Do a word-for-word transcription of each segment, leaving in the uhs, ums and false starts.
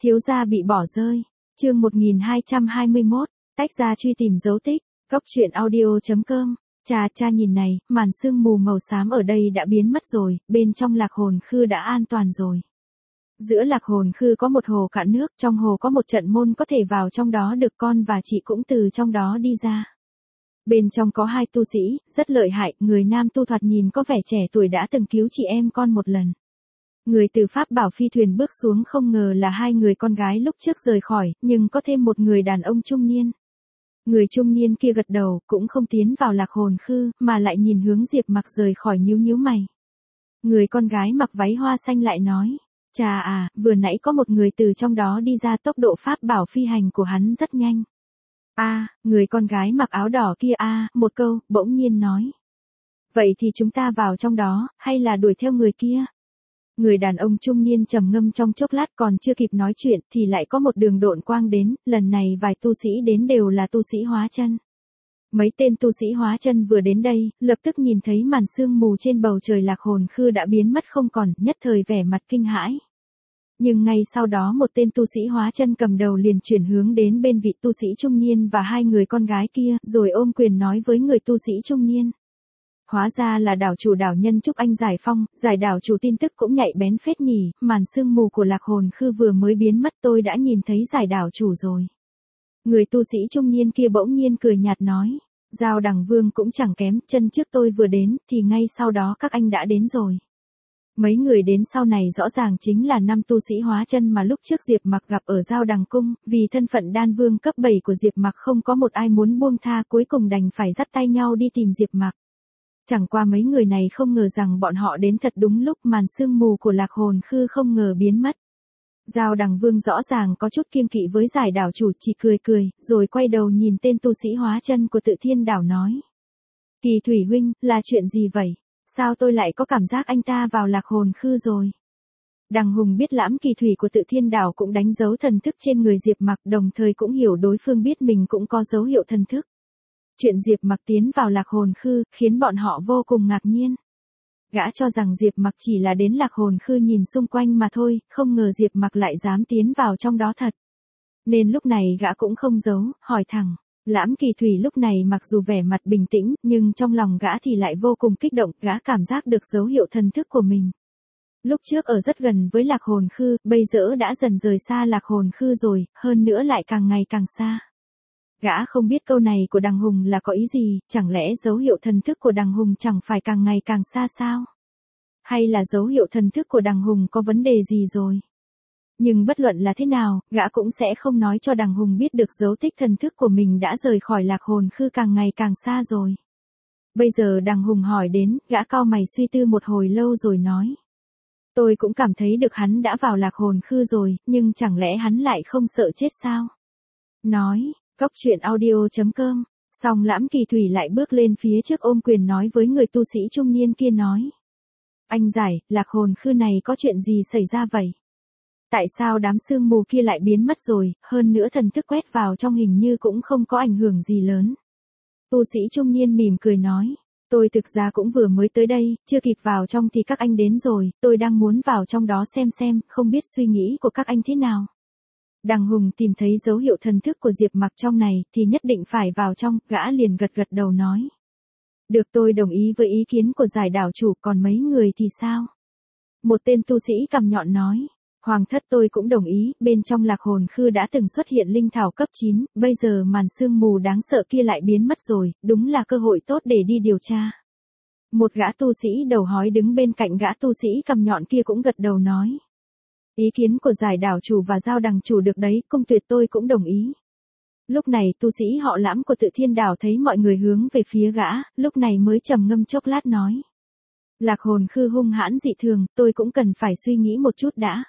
Thiếu gia bị bỏ rơi. Chương một nghìn hai trăm hai mươi mốt, tách ra truy tìm dấu tích. Cốc truyện audio chấm com. Cha cha nhìn này, màn sương mù màu xám ở đây đã biến mất rồi, bên trong Lạc Hồn Khư đã an toàn rồi. Giữa Lạc Hồn Khư có một hồ cạn nước, trong hồ có một trận môn có thể vào trong đó được, con và chị cũng từ trong đó đi ra. Bên trong có hai tu sĩ, rất lợi hại, người nam tu thoạt nhìn có vẻ trẻ tuổi đã từng cứu chị em con một lần. Người từ Pháp Bảo phi thuyền bước xuống không ngờ là hai người con gái lúc trước rời khỏi, nhưng có thêm một người đàn ông trung niên. Người trung niên kia gật đầu, cũng không tiến vào Lạc Hồn Khư, mà lại nhìn hướng Diệp Mặc rời khỏi, nhíu nhíu mày. Người con gái mặc váy hoa xanh lại nói, chà à, vừa nãy có một người từ trong đó đi ra, tốc độ Pháp Bảo phi hành của hắn rất nhanh. A, à, người con gái mặc áo đỏ kia a, à, một câu, bỗng nhiên nói. Vậy thì chúng ta vào trong đó, hay là đuổi theo người kia? Người đàn ông trung niên trầm ngâm trong chốc lát, còn chưa kịp nói chuyện thì lại có một đường độn quang đến, lần này vài tu sĩ đến đều là tu sĩ hóa chân. Mấy tên tu sĩ hóa chân vừa đến đây, lập tức nhìn thấy màn sương mù trên bầu trời Lạc Hồn Khư đã biến mất không còn, nhất thời vẻ mặt kinh hãi. Nhưng ngay sau đó một tên tu sĩ hóa chân cầm đầu liền chuyển hướng đến bên vị tu sĩ trung niên và hai người con gái kia, rồi ôm quyền nói với người tu sĩ trung niên. Hóa ra là đảo chủ đảo nhân Trúc Anh Giải Phong, Giải đảo chủ tin tức cũng nhạy bén phết nhỉ, màn sương mù của Lạc Hồn Khư vừa mới biến mất tôi đã nhìn thấy Giải đảo chủ rồi. Người tu sĩ trung niên kia bỗng nhiên cười nhạt nói, Giao Đằng Vương cũng chẳng kém, chân trước tôi vừa đến, thì ngay sau đó các anh đã đến rồi. Mấy người đến sau này rõ ràng chính là năm tu sĩ hóa chân mà lúc trước Diệp Mặc gặp ở Giao Đằng Cung, vì thân phận đan vương cấp bảy của Diệp Mặc không có một ai muốn buông tha, cuối cùng đành phải dắt tay nhau đi tìm Diệp Mặc. Chẳng qua mấy người này không ngờ rằng bọn họ đến thật đúng lúc, màn sương mù của Lạc Hồn Khư không ngờ biến mất. Giao Đằng Vương rõ ràng có chút kiêng kỵ với Giải đảo chủ, chỉ cười cười, rồi quay đầu nhìn tên tu sĩ hóa chân của Tự Thiên đảo nói. Kỳ Thủy huynh, là chuyện gì vậy? Sao tôi lại có cảm giác anh ta vào Lạc Hồn Khư rồi? Đằng Hùng biết Lãm Kỳ Thủy của Tự Thiên đảo cũng đánh dấu thần thức trên người Diệp Mặc, đồng thời cũng hiểu đối phương biết mình cũng có dấu hiệu thần thức. Chuyện Diệp Mặc tiến vào Lạc Hồn Khư khiến bọn họ vô cùng ngạc nhiên. Gã cho rằng Diệp Mặc chỉ là đến Lạc Hồn Khư nhìn xung quanh mà thôi, không ngờ Diệp Mặc lại dám tiến vào trong đó thật. Nên lúc này gã cũng không giấu, hỏi thẳng. Lãm Kỳ Thủy lúc này mặc dù vẻ mặt bình tĩnh, nhưng trong lòng gã thì lại vô cùng kích động, gã cảm giác được dấu hiệu thần thức của mình. Lúc trước ở rất gần với Lạc Hồn Khư, bây giờ đã dần rời xa Lạc Hồn Khư rồi, hơn nữa lại càng ngày càng xa. Gã không biết câu này của Đằng Hùng là có ý gì, chẳng lẽ dấu hiệu thần thức của Đằng Hùng chẳng phải càng ngày càng xa sao? Hay là dấu hiệu thần thức của Đằng Hùng có vấn đề gì rồi? Nhưng bất luận là thế nào, gã cũng sẽ không nói cho Đằng Hùng biết được dấu tích thần thức của mình đã rời khỏi Lạc Hồn Khư càng ngày càng xa rồi. Bây giờ Đằng Hùng hỏi đến, gã cau mày suy tư một hồi lâu rồi nói. Tôi cũng cảm thấy được hắn đã vào Lạc Hồn Khư rồi, nhưng chẳng lẽ hắn lại không sợ chết sao? Nói. Cốc truyện audio chấm com. Xong Lãm Kỳ Thủy lại bước lên phía trước ôm quyền nói với người tu sĩ trung niên kia nói. Anh Giải, Lạc Hồn Khư này có chuyện gì xảy ra vậy? Tại sao đám sương mù kia lại biến mất rồi, hơn nữa thần thức quét vào trong hình như cũng không có ảnh hưởng gì lớn. Tu sĩ trung niên mỉm cười nói. Tôi thực ra cũng vừa mới tới đây, chưa kịp vào trong thì các anh đến rồi, tôi đang muốn vào trong đó xem xem, không biết suy nghĩ của các anh thế nào. Đằng Hùng tìm thấy dấu hiệu thần thức của Diệp Mặc trong này, thì nhất định phải vào trong, gã liền gật gật đầu nói. Được, tôi đồng ý với ý kiến của Giải đảo chủ, còn mấy người thì sao? Một tên tu sĩ cằm nhọn nói. Hoàng thất tôi cũng đồng ý, bên trong Lạc Hồn Khư đã từng xuất hiện linh thảo cấp chín, bây giờ màn sương mù đáng sợ kia lại biến mất rồi, đúng là cơ hội tốt để đi điều tra. Một gã tu sĩ đầu hói đứng bên cạnh gã tu sĩ cằm nhọn kia cũng gật đầu nói. Ý kiến của Giải đảo chủ và Giao Đằng chủ được đấy, cung tuyệt tôi cũng đồng ý. Lúc này tu sĩ họ Lãm của Tự Thiên đảo thấy mọi người hướng về phía gã, lúc này mới trầm ngâm chốc lát nói. Lạc Hồn Khư hung hãn dị thường, tôi cũng cần phải suy nghĩ một chút đã.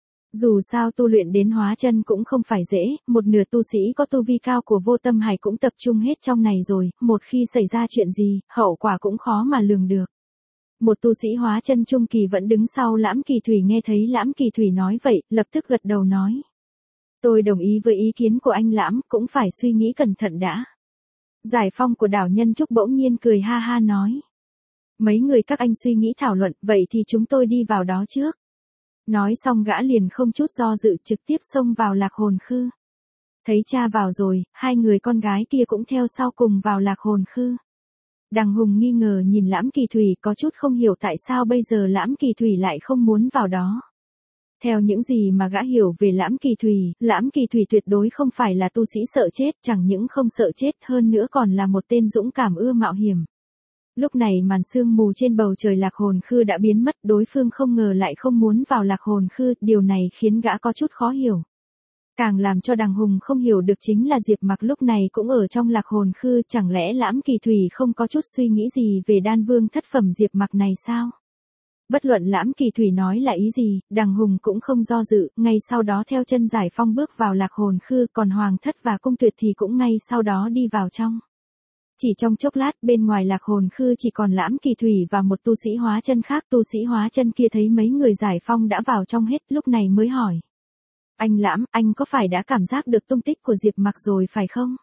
Dù sao tu luyện đến hóa chân cũng không phải dễ, một nửa tu sĩ có tu vi cao của Vô Tâm Hải cũng tập trung hết trong này rồi, một khi xảy ra chuyện gì, hậu quả cũng khó mà lường được. Một tu sĩ hóa chân trung kỳ vẫn đứng sau Lãm Kỳ Thủy nghe thấy Lãm Kỳ Thủy nói vậy, lập tức gật đầu nói. Tôi đồng ý với ý kiến của anh Lãm, cũng phải suy nghĩ cẩn thận đã. Giải Phong của đảo nhân Trúc bỗng nhiên cười ha ha nói. Mấy người các anh suy nghĩ thảo luận, vậy thì chúng tôi đi vào đó trước. Nói xong gã liền không chút do dự trực tiếp xông vào lạc hồn khư. Thấy cha vào rồi, hai người con gái kia cũng theo sau cùng vào lạc hồn khư. Đằng Hùng nghi ngờ nhìn Lãm Kỳ Thủy có chút không hiểu tại sao bây giờ Lãm Kỳ Thủy lại không muốn vào đó. Theo những gì mà gã hiểu về Lãm Kỳ Thủy, Lãm Kỳ Thủy tuyệt đối không phải là tu sĩ sợ chết, chẳng những không sợ chết hơn nữa còn là một tên dũng cảm ưa mạo hiểm. Lúc này màn sương mù trên bầu trời lạc hồn khư đã biến mất, đối phương không ngờ lại không muốn vào lạc hồn khư, điều này khiến gã có chút khó hiểu. Càng làm cho Đằng Hùng không hiểu được chính là Diệp Mặc lúc này cũng ở trong lạc hồn khư, chẳng lẽ Lãm Kỳ Thủy không có chút suy nghĩ gì về đan vương thất phẩm Diệp Mặc này sao? Bất luận Lãm Kỳ Thủy nói là ý gì, Đằng Hùng cũng không do dự, ngay sau đó theo chân Giải Phong bước vào lạc hồn khư, còn Hoàng Thất và Cung Tuyệt thì cũng ngay sau đó đi vào trong. Chỉ trong chốc lát bên ngoài lạc hồn khư chỉ còn Lãm Kỳ Thủy và một tu sĩ hóa chân khác, tu sĩ hóa chân kia thấy mấy người Giải Phong đã vào trong hết, lúc này mới hỏi. Anh Lãm, anh có phải đã cảm giác được tung tích của Diệp Mặc rồi phải không?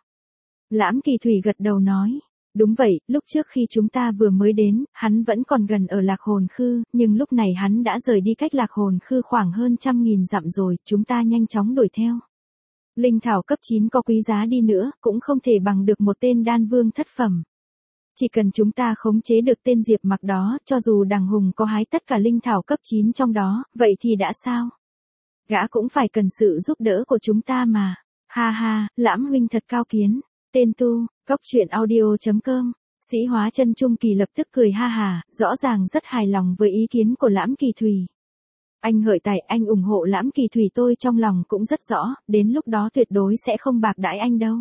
Lãm Kỳ Thủy gật đầu nói. Đúng vậy, lúc trước khi chúng ta vừa mới đến, hắn vẫn còn gần ở lạc hồn khư, nhưng lúc này hắn đã rời đi cách lạc hồn khư khoảng hơn trăm nghìn dặm rồi, chúng ta nhanh chóng đuổi theo. Linh thảo cấp chín có quý giá đi nữa, cũng không thể bằng được một tên đan vương thất phẩm. Chỉ cần chúng ta khống chế được tên Diệp Mặc đó, cho dù Đằng Hùng có hái tất cả linh thảo cấp chín trong đó, vậy thì đã sao? Gã cũng phải cần sự giúp đỡ của chúng ta mà. Ha ha, Lãm huynh thật cao kiến. Tên tu, Cốc Truyện Audio chấm com. Sĩ hóa chân Trung Kỳ lập tức cười ha hà, rõ ràng rất hài lòng với ý kiến của Lãm Kỳ Thủy. Anh hợi tài, anh ủng hộ Lãm Kỳ Thủy, tôi trong lòng cũng rất rõ, đến lúc đó tuyệt đối sẽ không bạc đãi anh đâu.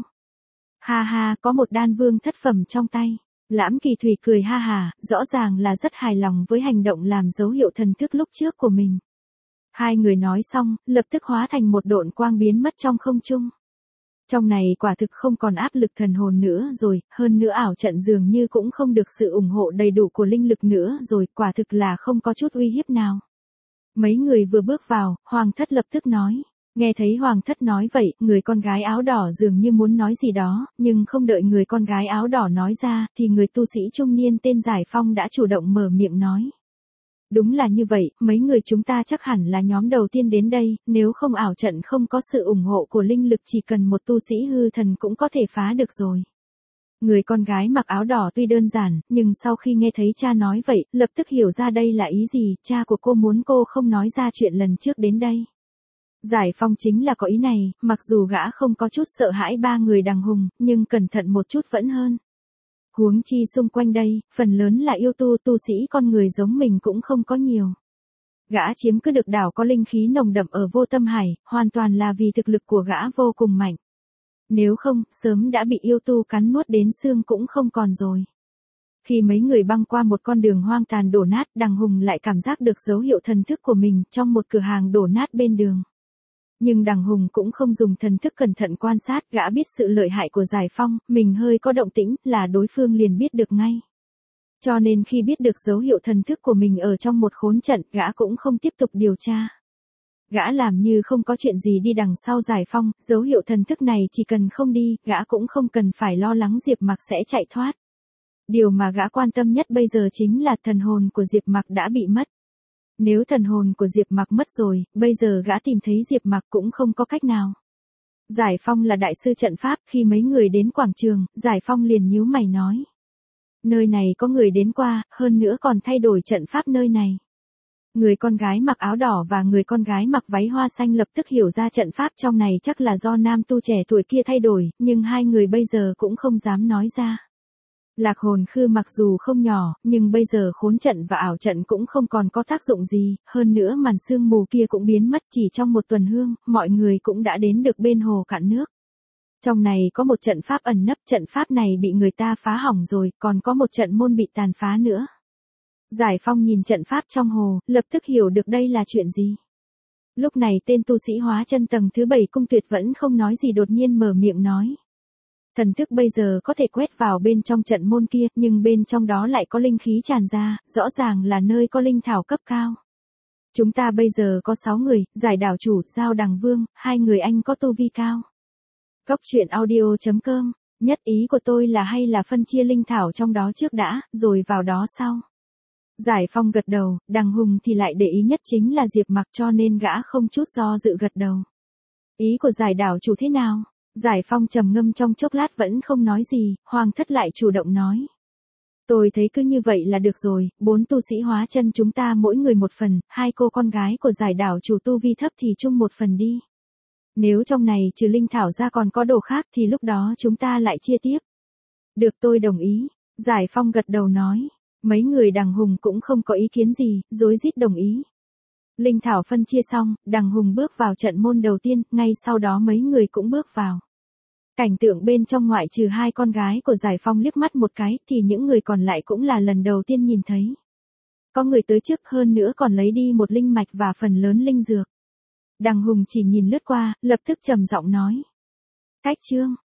Ha ha, có một đan vương thất phẩm trong tay. Lãm Kỳ Thủy cười ha hà, rõ ràng là rất hài lòng với hành động làm dấu hiệu thần thức lúc trước của mình. Hai người nói xong, lập tức hóa thành một độn quang biến mất trong không trung. Trong này quả thực không còn áp lực thần hồn nữa rồi, hơn nữa ảo trận dường như cũng không được sự ủng hộ đầy đủ của linh lực nữa rồi, quả thực là không có chút uy hiếp nào. Mấy người vừa bước vào, Hoàng Thất lập tức nói. Nghe thấy Hoàng Thất nói vậy, người con gái áo đỏ dường như muốn nói gì đó, nhưng không đợi người con gái áo đỏ nói ra, thì người tu sĩ trung niên tên Giải Phong đã chủ động mở miệng nói. Đúng là như vậy, mấy người chúng ta chắc hẳn là nhóm đầu tiên đến đây, nếu không ảo trận không có sự ủng hộ của linh lực chỉ cần một tu sĩ hư thần cũng có thể phá được rồi. Người con gái mặc áo đỏ tuy đơn giản, nhưng sau khi nghe thấy cha nói vậy, lập tức hiểu ra đây là ý gì, cha của cô muốn cô không nói ra chuyện lần trước đến đây. Giải Phong chính là có ý này, mặc dù gã không có chút sợ hãi ba người Đằng Hùng, nhưng cẩn thận một chút vẫn hơn. Huống chi xung quanh đây, phần lớn là yêu tu, tu sĩ con người giống mình cũng không có nhiều. Gã chiếm cứ được đảo có linh khí nồng đậm ở Vô Tâm Hải, hoàn toàn là vì thực lực của gã vô cùng mạnh. Nếu không, sớm đã bị yêu tu cắn nuốt đến xương cũng không còn rồi. Khi mấy người băng qua một con đường hoang tàn đổ nát, Đằng Hùng lại cảm giác được dấu hiệu thần thức của mình trong một cửa hàng đổ nát bên đường. Nhưng Đằng Hùng cũng không dùng thần thức cẩn thận quan sát, gã biết sự lợi hại của Giải Phong, mình hơi có động tĩnh là đối phương liền biết được ngay. Cho nên khi biết được dấu hiệu thần thức của mình ở trong một khốn trận, gã cũng không tiếp tục điều tra. Gã làm như không có chuyện gì đi đằng sau Giải Phong, dấu hiệu thần thức này chỉ cần không đi, gã cũng không cần phải lo lắng Diệp Mặc sẽ chạy thoát. Điều mà gã quan tâm nhất bây giờ chính là thần hồn của Diệp Mặc đã bị mất. Nếu thần hồn của Diệp Mặc mất rồi, bây giờ gã tìm thấy Diệp Mặc cũng không có cách nào. Giải Phong là đại sư trận pháp, khi mấy người đến quảng trường, Giải Phong liền nhíu mày nói. Nơi này có người đến qua, hơn nữa còn thay đổi trận pháp nơi này. Người con gái mặc áo đỏ và người con gái mặc váy hoa xanh lập tức hiểu ra trận pháp trong này chắc là do nam tu trẻ tuổi kia thay đổi, nhưng hai người bây giờ cũng không dám nói ra. Lạc hồn khư mặc dù không nhỏ, nhưng bây giờ khốn trận và ảo trận cũng không còn có tác dụng gì, hơn nữa màn sương mù kia cũng biến mất, chỉ trong một tuần hương, mọi người cũng đã đến được bên hồ cạn nước. Trong này có một trận pháp ẩn nấp, trận pháp này bị người ta phá hỏng rồi, còn có một trận môn bị tàn phá nữa. Giải Phong nhìn trận pháp trong hồ, lập tức hiểu được đây là chuyện gì. Lúc này tên tu sĩ hóa chân tầng thứ bảy Cung Tuyệt vẫn không nói gì, đột nhiên mở miệng nói. Thần thức bây giờ có thể quét vào bên trong trận môn kia, nhưng bên trong đó lại có linh khí tràn ra, rõ ràng là nơi có linh thảo cấp cao. Chúng ta bây giờ có sáu người, Giải đảo chủ, Giao Đằng Vương, hai người anh có tu vi cao. Cốc Truyện Audio chấm com, nhất ý của tôi là hay là phân chia linh thảo trong đó trước đã, rồi vào đó sau. Giải Phong gật đầu, Đằng Hùng thì lại để ý nhất chính là Diệp Mặc cho nên gã không chút do dự gật đầu. Ý của giải đảo chủ thế nào? Giải Phong trầm ngâm trong chốc lát vẫn không nói gì, Hoàng thất lại chủ động nói. Tôi thấy cứ như vậy là được rồi, bốn tu sĩ hóa chân chúng ta mỗi người một phần, hai cô con gái của giải đảo chủ tu vi thấp thì chung một phần đi. Nếu trong này trừ linh thảo ra còn có đồ khác thì lúc đó chúng ta lại chia tiếp. Được, tôi đồng ý. Giải Phong gật đầu nói. Mấy người Đằng Hùng cũng không có ý kiến gì, rối rít đồng ý. Linh thảo phân chia xong, Đằng Hùng bước vào trận môn đầu tiên, ngay sau đó mấy người cũng bước vào. Cảnh tượng bên trong ngoại trừ hai con gái của Giải Phong liếc mắt một cái thì những người còn lại cũng là lần đầu tiên nhìn thấy. Có người tới trước hơn nữa còn lấy đi một linh mạch và phần lớn linh dược. Đằng Hùng chỉ nhìn lướt qua, lập tức trầm giọng nói. Cách chương.